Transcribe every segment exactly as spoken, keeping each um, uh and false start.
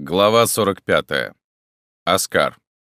Глава сорок пятая. Оскар.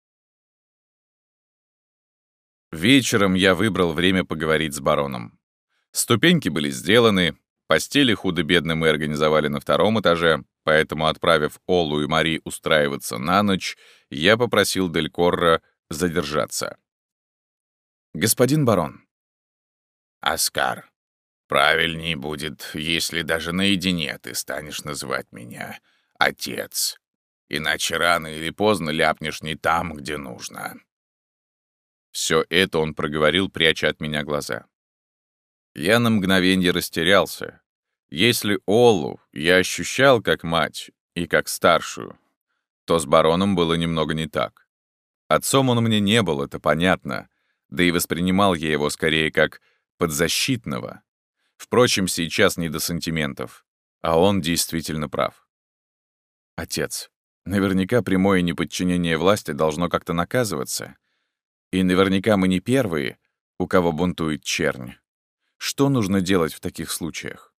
Вечером я выбрал время поговорить с бароном. Ступеньки были сделаны, постели худо-бедно мы организовали на втором этаже, поэтому, отправив Олу и Мари устраиваться на ночь, я попросил Дель Корро задержаться. «Господин барон». «Оскар, правильней будет, если даже наедине ты станешь называть меня отец. Иначе рано или поздно ляпнешь не там, где нужно». Все это он проговорил, пряча от меня глаза. Я на мгновенье растерялся. Если Олу я ощущал как мать и как старшую, то с бароном было немного не так. Отцом он мне не был, это понятно, да и воспринимал я его скорее как подзащитного. Впрочем, сейчас не до сантиментов, а он действительно прав. Отец, наверняка прямое неподчинение власти должно как-то наказываться. И наверняка мы не первые, у кого бунтует чернь. Что нужно делать в таких случаях?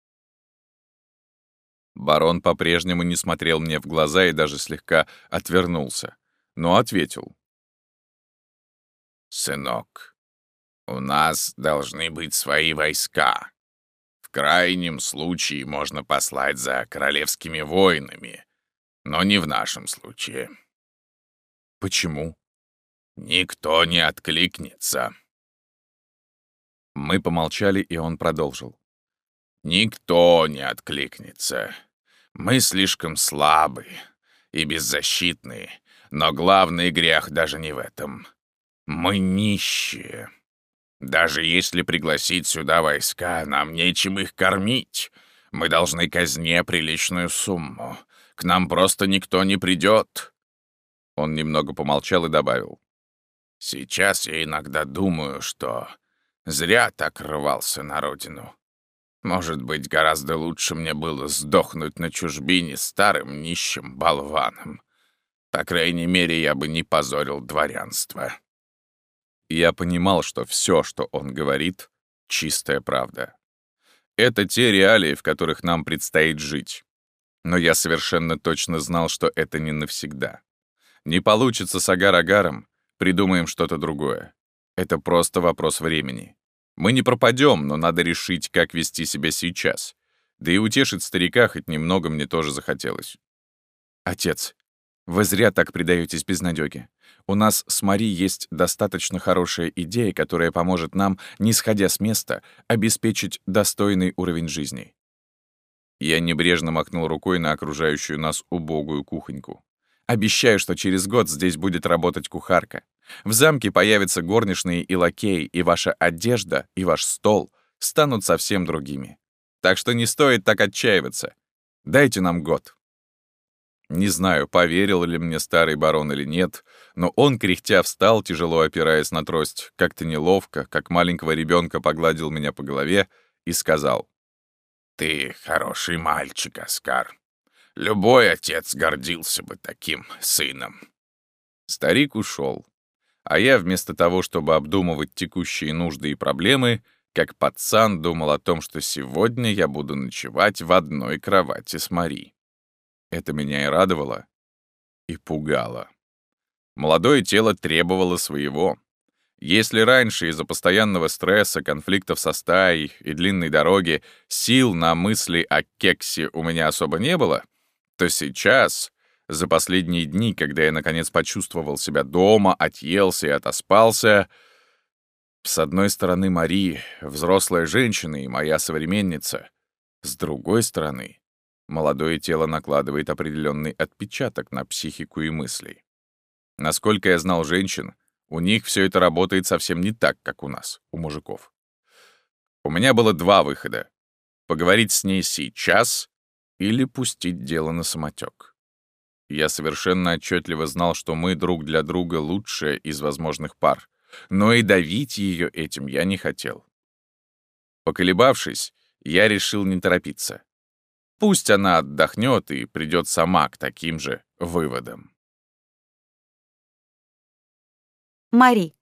Барон по-прежнему не смотрел мне в глаза и даже слегка отвернулся, но ответил. «Сынок, у нас должны быть свои войска. В крайнем случае можно послать за королевскими воинами, но не в нашем случае». Почему? «Никто не откликнется». Мы помолчали, и он продолжил. «Никто не откликнется. Мы слишком слабы и беззащитны, но главный грех даже не в этом. Мы нищие. Даже если пригласить сюда войска, нам нечем их кормить. Мы должны казне приличную сумму. К нам просто никто не придет». Он немного помолчал и добавил. «Сейчас я иногда думаю, что зря так рвался на родину. Может быть, гораздо лучше мне было сдохнуть на чужбине старым нищим болваном. По крайней мере, я бы не позорил дворянство». Я понимал, что все, что он говорит, — чистая правда. Это те реалии, в которых нам предстоит жить. Но я совершенно точно знал, что это не навсегда. Не получится с агар-агаром, придумаем что-то другое. Это просто вопрос времени. Мы не пропадем, но надо решить, как вести себя сейчас. Да и утешить старика хоть немного мне тоже захотелось. Отец, вы зря так предаетесь безнадёге. У нас с Мари есть достаточно хорошая идея, которая поможет нам, не сходя с места, обеспечить достойный уровень жизни. Я небрежно махнул рукой на окружающую нас убогую кухоньку. Обещаю, что через год здесь будет работать кухарка. В замке появятся горничные и лакеи, и ваша одежда, и ваш стол станут совсем другими. Так что не стоит так отчаиваться. Дайте нам год. Не знаю, поверил ли мне старый барон или нет, но он, кряхтя, встал, тяжело опираясь на трость, как-то неловко, как маленького ребенка погладил меня по голове и сказал. «Ты хороший мальчик, Оскар. Любой отец гордился бы таким сыном». Старик ушел, а я вместо того, чтобы обдумывать текущие нужды и проблемы, как пацан думал о том, что сегодня я буду ночевать в одной кровати с Мари. Это меня и радовало, и пугало. Молодое тело требовало своего. Если раньше из-за постоянного стресса, конфликтов со стаей и длинной дороги сил на мысли о кексе у меня особо не было, то сейчас, за последние дни, когда я наконец почувствовал себя дома, отъелся и отоспался, с одной стороны Мари, взрослая женщина и моя современница, с другой стороны, молодое тело накладывает определенный отпечаток на психику и мысли. Насколько я знал женщин, у них все это работает совсем не так, как у нас, у мужиков. У меня было два выхода — поговорить с ней сейчас или пустить дело на самотек. Я совершенно отчетливо знал, что мы друг для друга лучшая из возможных пар, но и давить ее этим я не хотел. Поколебавшись, я решил не торопиться. Пусть она отдохнет и придет сама к таким же выводам. Мари.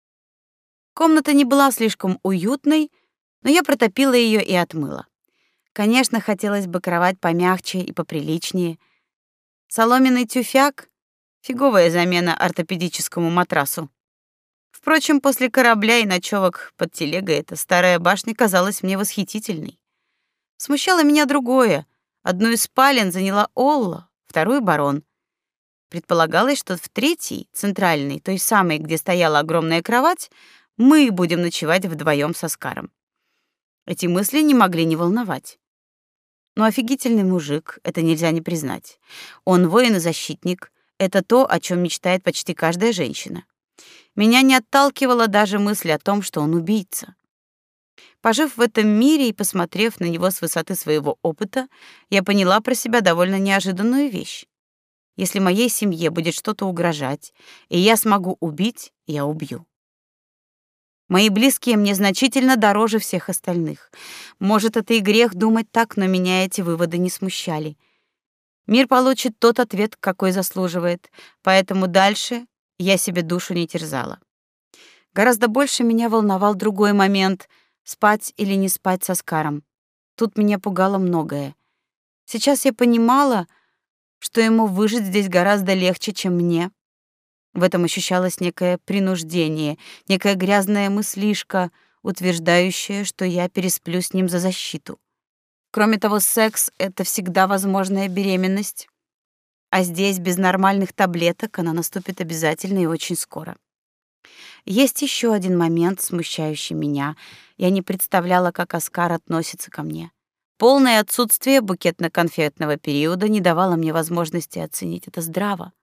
Комната не была слишком уютной, но я протопила ее и отмыла. Конечно, хотелось бы кровать помягче и поприличнее. Соломенный тюфяк — фиговая замена ортопедическому матрасу. Впрочем, после корабля и ночевок под телегой эта старая башня казалась мне восхитительной. Смущало меня другое. Одну из спален заняла Олла, вторую — барон. Предполагалось, что в третьей, центральной, той самой, где стояла огромная кровать, мы будем ночевать вдвоем с Оскаром. Эти мысли не могли не волновать. Но офигительный мужик, это нельзя не признать. Он воин и защитник. Это то, о чем мечтает почти каждая женщина. Меня не отталкивала даже мысль о том, что он убийца. Пожив в этом мире и посмотрев на него с высоты своего опыта, я поняла про себя довольно неожиданную вещь. Если моей семье будет что-то угрожать, и я смогу убить, я убью. Мои близкие мне значительно дороже всех остальных. Может, это и грех думать так, но меня эти выводы не смущали. Мир получит тот ответ, какой заслуживает, поэтому дальше я себе душу не терзала. Гораздо больше меня волновал другой момент — спать или не спать с Оскаром. Тут меня пугало многое. Сейчас я понимала, что ему выжить здесь гораздо легче, чем мне. В этом ощущалось некое принуждение, некая грязная мыслишка, утверждающая, что я пересплю с ним за защиту. Кроме того, секс — это всегда возможная беременность, а здесь без нормальных таблеток она наступит обязательно и очень скоро. Есть еще один момент, смущающий меня. Я не представляла, как Оскар относится ко мне. Полное отсутствие букетно-конфетного периода не давало мне возможности оценить это здраво.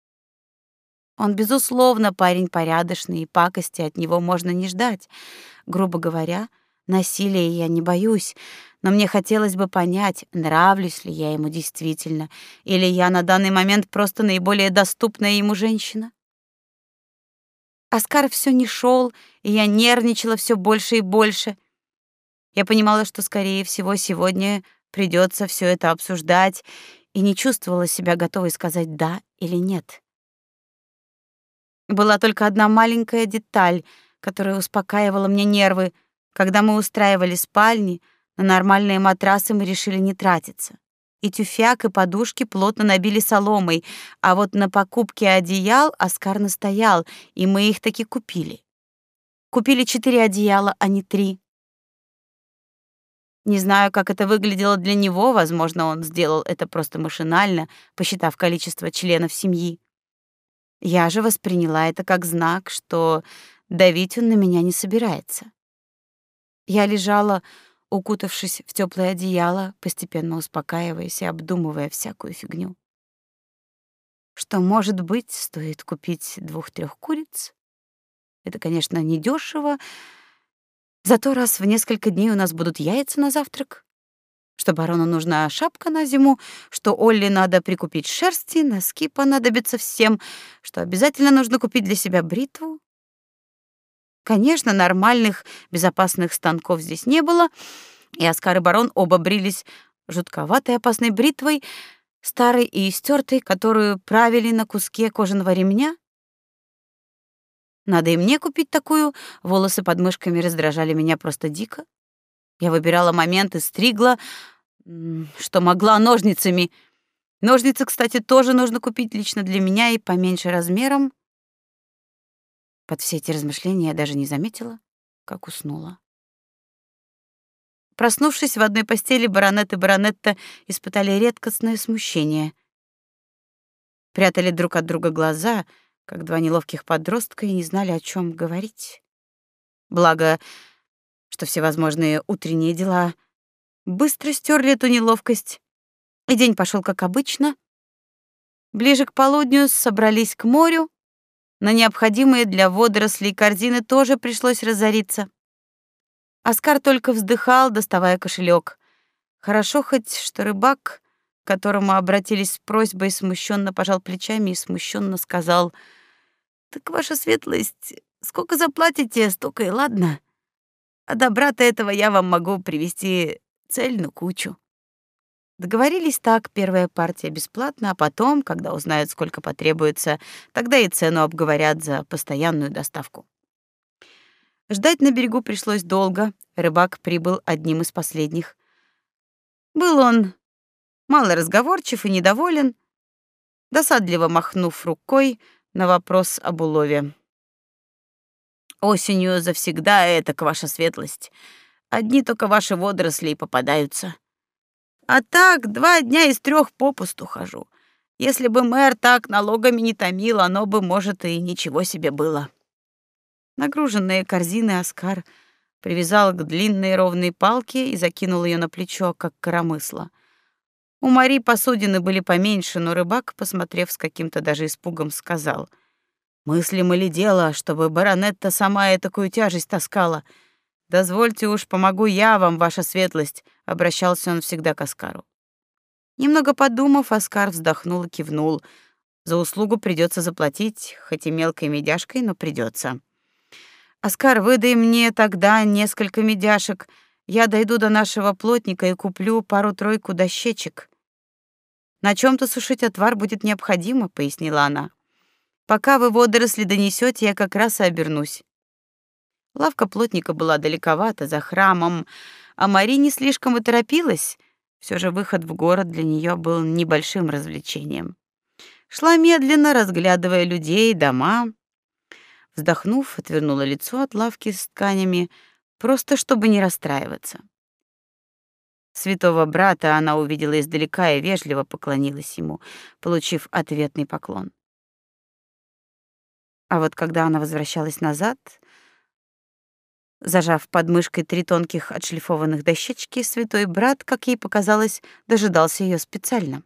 Он, безусловно, парень порядочный, и пакости от него можно не ждать. Грубо говоря, насилия я не боюсь, но мне хотелось бы понять, нравлюсь ли я ему действительно, или я на данный момент просто наиболее доступная ему женщина. Оскар все не шел, и я нервничала все больше и больше. Я понимала, что, скорее всего, сегодня придется все это обсуждать, и не чувствовала себя готовой сказать «да» или «нет». Была только одна маленькая деталь, которая успокаивала мне нервы. Когда мы устраивали спальни, на нормальные матрасы мы решили не тратиться. И тюфяк, и подушки плотно набили соломой, а вот на покупке одеял Оскар настоял, и мы их таки купили. Купили четыре одеяла, а не три. Не знаю, как это выглядело для него, возможно, он сделал это просто машинально, посчитав количество членов семьи. Я же восприняла это как знак, что давить он на меня не собирается. Я лежала, укутавшись в тёплое одеяло, постепенно успокаиваясь и обдумывая всякую фигню. Что, может быть, стоит купить двух-трёх куриц? Это, конечно, недёшево, зато раз в несколько дней у нас будут яйца на завтрак. Что барону нужна шапка на зиму, что Олли надо прикупить шерсти, носки понадобятся всем, что обязательно нужно купить для себя бритву. Конечно, нормальных, безопасных станков здесь не было, и Оскар и барон оба брились жутковатой опасной бритвой, старой и истертой, которую правили на куске кожаного ремня. Надо и мне купить такую, волосы под мышками раздражали меня просто дико. Я выбирала момент и стригла, что могла, ножницами. Ножницы, кстати, тоже нужно купить лично для меня и поменьше размером. Под все эти размышления я даже не заметила, как уснула. Проснувшись в одной постели, баронет и баронетта испытали редкостное смущение. Прятали друг от друга глаза, как два неловких подростка, и не знали, о чем говорить. Благо, что всевозможные утренние дела быстро стерли эту неловкость, и день пошел как обычно. Ближе к полудню собрались к морю. На необходимые для водорослей корзины тоже пришлось разориться. Оскар только вздыхал, доставая кошелек. Хорошо хоть, что рыбак, к которому обратились с просьбой, смущенно пожал плечами и смущенно сказал: «Так, ваша светлость, сколько заплатите, столько и ладно. А добра-то этого я вам могу привезти цельную кучу». Договорились так, первая партия бесплатно, а потом, когда узнают, сколько потребуется, тогда и цену обговорят за постоянную доставку. Ждать на берегу пришлось долго, рыбак прибыл одним из последних. Был он малоразговорчив и недоволен, досадливо махнув рукой на вопрос об улове. «Осенью завсегда этак, ваша светлость. Одни только ваши водоросли и попадаются. А так два дня из трех попусту хожу. Если бы мэр так налогами не томил, оно бы, может, и ничего себе было». Нагруженные корзины Оскар привязал к длинной ровной палке и закинул ее на плечо, как коромысло. У Мари посудины были поменьше, но рыбак, посмотрев с каким-то даже испугом, сказал: «Мыслимо ли дело, чтобы баронетта сама этакую тяжесть таскала? Дозвольте уж, помогу я вам, ваша светлость», — обращался он всегда к Оскару. Немного подумав, Оскар вздохнул и кивнул. За услугу придется заплатить, хоть и мелкой медяшкой, но придется. «Оскар, выдай мне тогда несколько медяшек. Я дойду до нашего плотника и куплю пару-тройку дощечек. На чем-то сушить отвар будет необходимо», — пояснила она. «Пока вы водоросли донесете, я как раз и обернусь». Лавка плотника была далековато, за храмом, а Мари не слишком и торопилась. Все же выход в город для нее был небольшим развлечением. Шла медленно, разглядывая людей, дома. Вздохнув, отвернула лицо от лавки с тканями, просто чтобы не расстраиваться. Святого брата она увидела издалека и вежливо поклонилась ему, получив ответный поклон. А вот когда она возвращалась назад, зажав под мышкой три тонких отшлифованных дощечки, святой брат, как ей показалось, дожидался ее специально.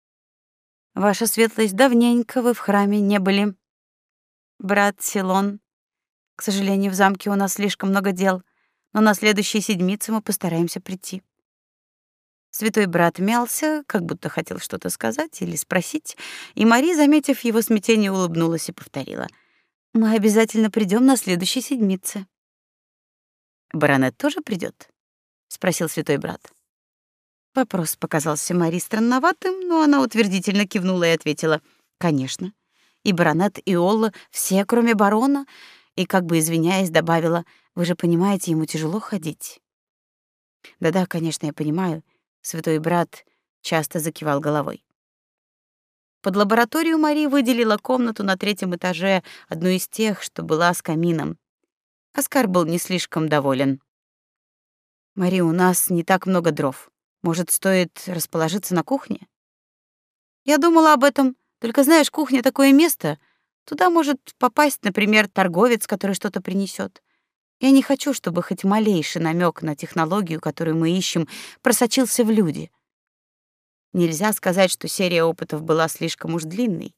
«Ваша светлость, давненько вы в храме не были. Брат Силон, к сожалению, в замке у нас слишком много дел, но на следующей седмице мы постараемся прийти». Святой брат мялся, как будто хотел что-то сказать или спросить, и Мари, заметив его смятение, улыбнулась и повторила: «Мы обязательно придем на следующей седмице». «Баронет тоже придет? Спросил святой брат. Вопрос показался Мари странноватым, но она утвердительно кивнула и ответила: «Конечно. И баронет, и Олла, все, кроме барона», и, как бы извиняясь, добавила: «Вы же понимаете, ему тяжело ходить». «Да-да, конечно, я понимаю», — святой брат часто закивал головой. Под лабораторию Мари выделила комнату на третьем этаже, одну из тех, что была с камином. Оскар был не слишком доволен. «Мари, у нас не так много дров. Может, стоит расположиться на кухне?» «Я думала об этом. Только знаешь, кухня — такое место. Туда может попасть, например, торговец, который что-то принесет. Я не хочу, чтобы хоть малейший намек на технологию, которую мы ищем, просочился в люди. Нельзя сказать, что серия опытов была слишком уж длинной.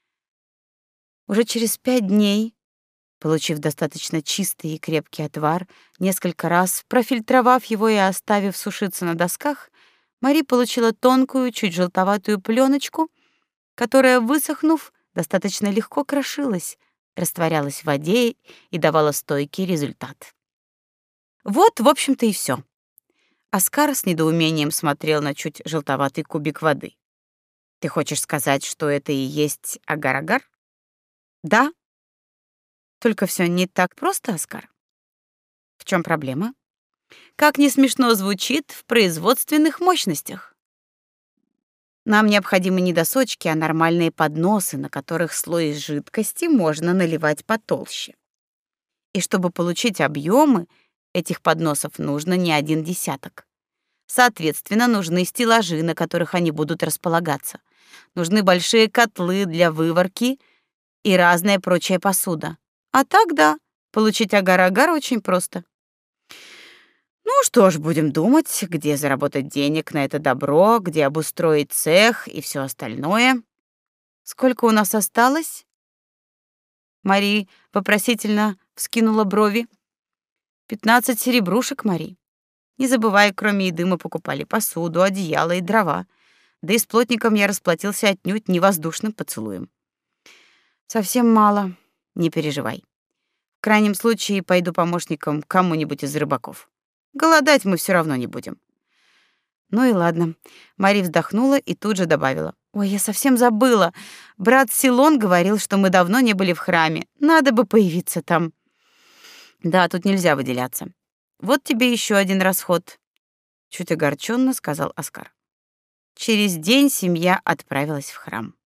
Уже через пять дней, получив достаточно чистый и крепкий отвар, несколько раз профильтровав его и оставив сушиться на досках, Мари получила тонкую, чуть желтоватую пленочку, которая, высохнув, достаточно легко крошилась, растворялась в воде и давала стойкий результат. Вот, в общем-то, и все. Оскар с недоумением смотрел на чуть желтоватый кубик воды. «Ты хочешь сказать, что это и есть агар-агар?» «Да. Только все не так просто, Оскар». «В чем проблема?» «Как не смешно звучит, в производственных мощностях. Нам необходимы не досочки, а нормальные подносы, на которых слой из жидкости можно наливать потолще. И чтобы получить объемы, этих подносов нужно не один десяток. Соответственно, нужны стеллажи, на которых они будут располагаться. Нужны большие котлы для выварки и разная прочая посуда. А так, да, получить агар-агар очень просто. Ну что ж, будем думать, где заработать денег на это добро, где обустроить цех и все остальное. Сколько у нас осталось?» Мари вопросительно вскинула брови. «Пятнадцать серебрушек, Мари. Не забывай, кроме еды мы покупали посуду, одеяло и дрова. Да и с плотником я расплатился отнюдь не воздушным поцелуем». «Совсем мало. Не переживай. В крайнем случае пойду помощником кому-нибудь из рыбаков. Голодать мы все равно не будем». «Ну и ладно». Мари вздохнула и тут же добавила: «Ой, я совсем забыла. Брат Силон говорил, что мы давно не были в храме. Надо бы появиться там». «Да, тут нельзя выделяться. Вот тебе еще один расход. чуть огорченно сказал Оскар. Через день семья отправилась в храм.